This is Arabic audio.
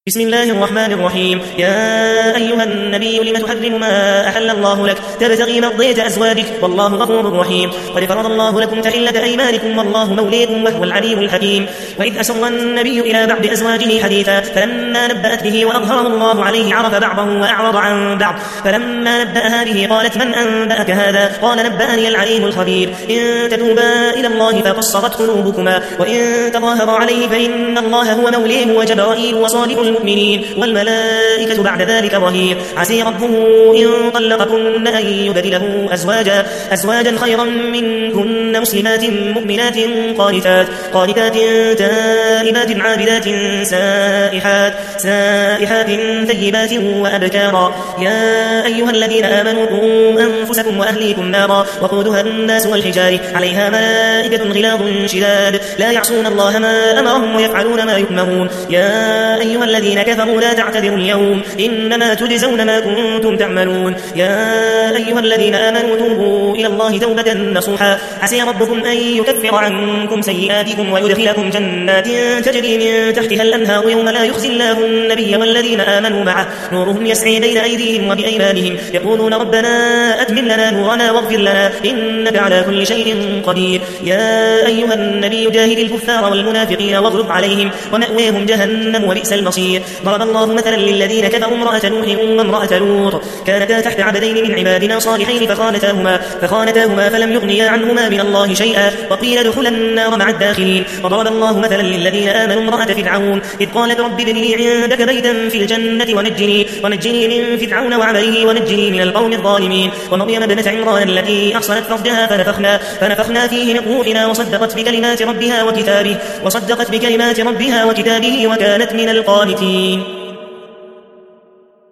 بسم الله الرحمن الرحيم. يا أيها النبي لم تحرم ما أحل الله لك تبتغي مرضية أزواجك والله غفور رحيم. قد فرض الله لكم تحلة أيمانكم والله موليكم وهو العليم الحكيم. وإذ أسر النبي إلى بعض أزواجه حديثا فلما نبأت به وأظهره الله عليه عرف بعضه وأعرض عن بعض فلما نبأها به قالت من أنبأك هذا؟ قال نبأني العليم الخبير. إن تتوبا إلى الله فقصرت قلوبكما وإن تظاهرا عليه فإن الله هو موليه وجبرائيل وصالح المؤمنين والملائكة بعد ذلك ظهير. عسى ربه إن طلقكن أن يبدله أزواجا خيرا منكن مسلمات مؤمنات قانتات تائبات عابدات سائحات ثيبات وأبكارا. يا أيها الذين آمنوا قوا أنفسكم وأهليكم نارا وقودها الناس والحجار عليها ملائكة غلاظ شداد لا يعصون الله ما أمرهم ويفعلون ما يؤمرون. يا أيها الذين كفروا لا تعتذروا اليوم إنما تجزون ما كنتم تعملون. يا أيها الذين آمنوا توبوا إلى الله توبة نصوحا عسى ربكم أن يكفر عنكم سيئاتكم ويدخلكم جنات تجري من تحتها الأنهار يوم لا يخزي الله النبي والذين آمنوا معه نورهم يسعي بين أيديهم وبأيمانهم يقولون ربنا أتمم لنا نورنا واغفر لنا إنك على كل شيء قدير. يا أيها النبي جاهد الكفار والمنافقين واغلظ عليهم ومأويهم جهنم وبئس المصير. ضرب الله مثلا للذين كفروا امرأة نوح وامرأة لوط كانتا تحت عبدين من عبادنا صالحين فخانتاهما فلم يغنيا عنهما من الله شيئا وقيل ادخلا النار مع الداخلين. وضرب الله مثلا للذين آمنوا امرأة فرعون إذ قالت رب ابن لي عندك بيتا في الجنة ونجني من فرعون وعمله ونجني من القوم الظالمين. ومريم ابنة عمران التي أحصنت فرجها فنفخنا فيه من روحنا وصدقت بكلمات ربها وكتابه وكانت من القانتين.